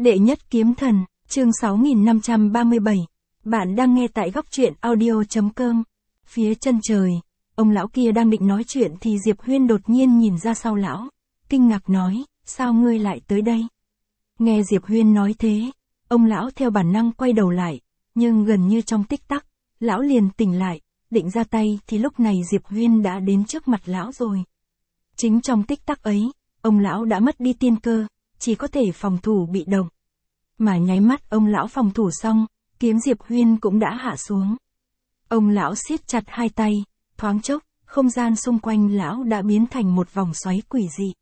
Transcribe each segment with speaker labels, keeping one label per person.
Speaker 1: Đệ nhất kiếm thần, chương 6537. Bạn đang nghe tại góc truyện audio.com. Phía chân trời, ông lão kia đang định nói chuyện thì Diệp Huyên đột nhiên nhìn ra sau lão, kinh ngạc nói, sao ngươi lại tới đây? Nghe Diệp Huyên nói thế, ông lão theo bản năng quay đầu lại, nhưng gần như trong tích tắc, lão liền tỉnh lại, định ra tay thì lúc này Diệp Huyên đã đến trước mặt lão rồi. Chính trong tích tắc ấy, ông lão đã mất đi tiên cơ, chỉ có thể phòng thủ bị động. Mà nháy mắt ông lão phòng thủ xong, kiếm Diệp Huyên cũng đã hạ xuống. Ông lão siết chặt hai tay, thoáng chốc, không gian xung quanh lão đã biến thành một vòng xoáy quỷ dị.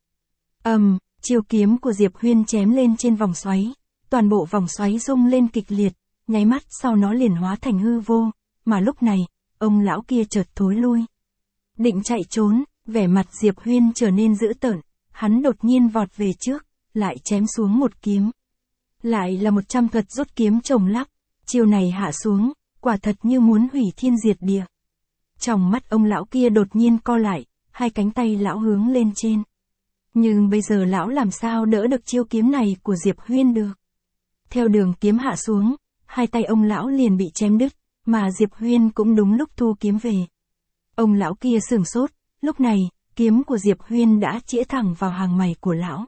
Speaker 1: Chiêu kiếm của Diệp Huyên chém lên trên vòng xoáy, toàn bộ vòng xoáy rung lên kịch liệt, nháy mắt sau nó liền hóa thành hư vô, mà lúc này, ông lão kia chợt thối lui. Định chạy trốn, vẻ mặt Diệp Huyên trở nên dữ tợn, hắn đột nhiên vọt về trước, lại chém xuống một kiếm. Lại là 100 thuật rút kiếm chồng lắc, chiều này hạ xuống, quả thật như muốn hủy thiên diệt địa. Trong mắt ông lão kia đột nhiên co lại, hai cánh tay lão hướng lên trên. Nhưng bây giờ lão làm sao đỡ được chiêu kiếm này của Diệp Huyên được. Theo đường kiếm hạ xuống, hai tay ông lão liền bị chém đứt, mà Diệp Huyên cũng đúng lúc thu kiếm về. Ông lão kia sửng sốt, lúc này, kiếm của Diệp Huyên đã chĩa thẳng vào hàng mày của lão.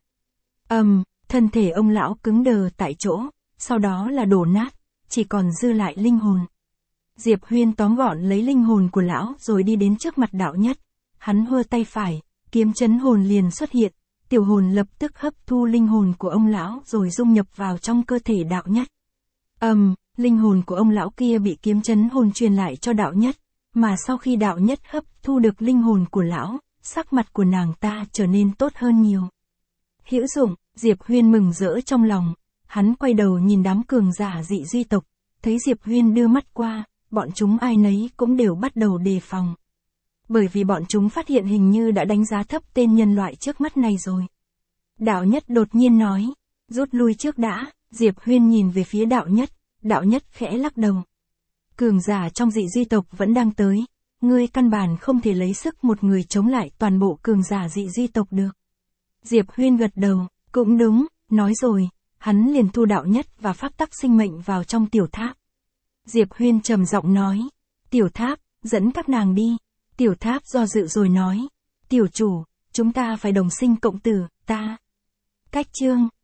Speaker 1: Thân thể ông lão cứng đờ tại chỗ, sau đó là đổ nát, chỉ còn dư lại linh hồn. Diệp Huyên tóm gọn lấy linh hồn của lão rồi đi đến trước mặt đạo nhất. Hắn hơ tay phải, kiếm chấn hồn liền xuất hiện, tiểu hồn lập tức hấp thu linh hồn của ông lão rồi dung nhập vào trong cơ thể đạo nhất. Linh hồn của ông lão kia bị kiếm chấn hồn truyền lại cho đạo nhất, mà sau khi đạo nhất hấp thu được linh hồn của lão, sắc mặt của nàng ta trở nên tốt hơn nhiều. Hữu dụng, Diệp Huyên mừng rỡ trong lòng, hắn quay đầu nhìn đám cường giả dị duy tộc, thấy Diệp Huyên đưa mắt qua, bọn chúng ai nấy cũng đều bắt đầu đề phòng. Bởi vì bọn chúng phát hiện hình như đã đánh giá thấp tên nhân loại trước mắt này rồi. Đạo nhất đột nhiên nói, rút lui trước đã. Diệp Huyên nhìn về phía đạo nhất khẽ lắc đầu. Cường giả trong dị duy tộc vẫn đang tới, ngươi căn bản không thể lấy sức một người chống lại toàn bộ cường giả dị duy tộc được. Diệp Huyên gật đầu, cũng đúng, nói rồi, hắn liền thu đạo nhất và pháp tắc sinh mệnh vào trong tiểu tháp. Diệp Huyên trầm giọng nói, tiểu tháp, dẫn các nàng đi. Tiểu tháp do dự rồi nói, tiểu chủ, chúng ta phải đồng sinh cộng tử, ta. Cách chương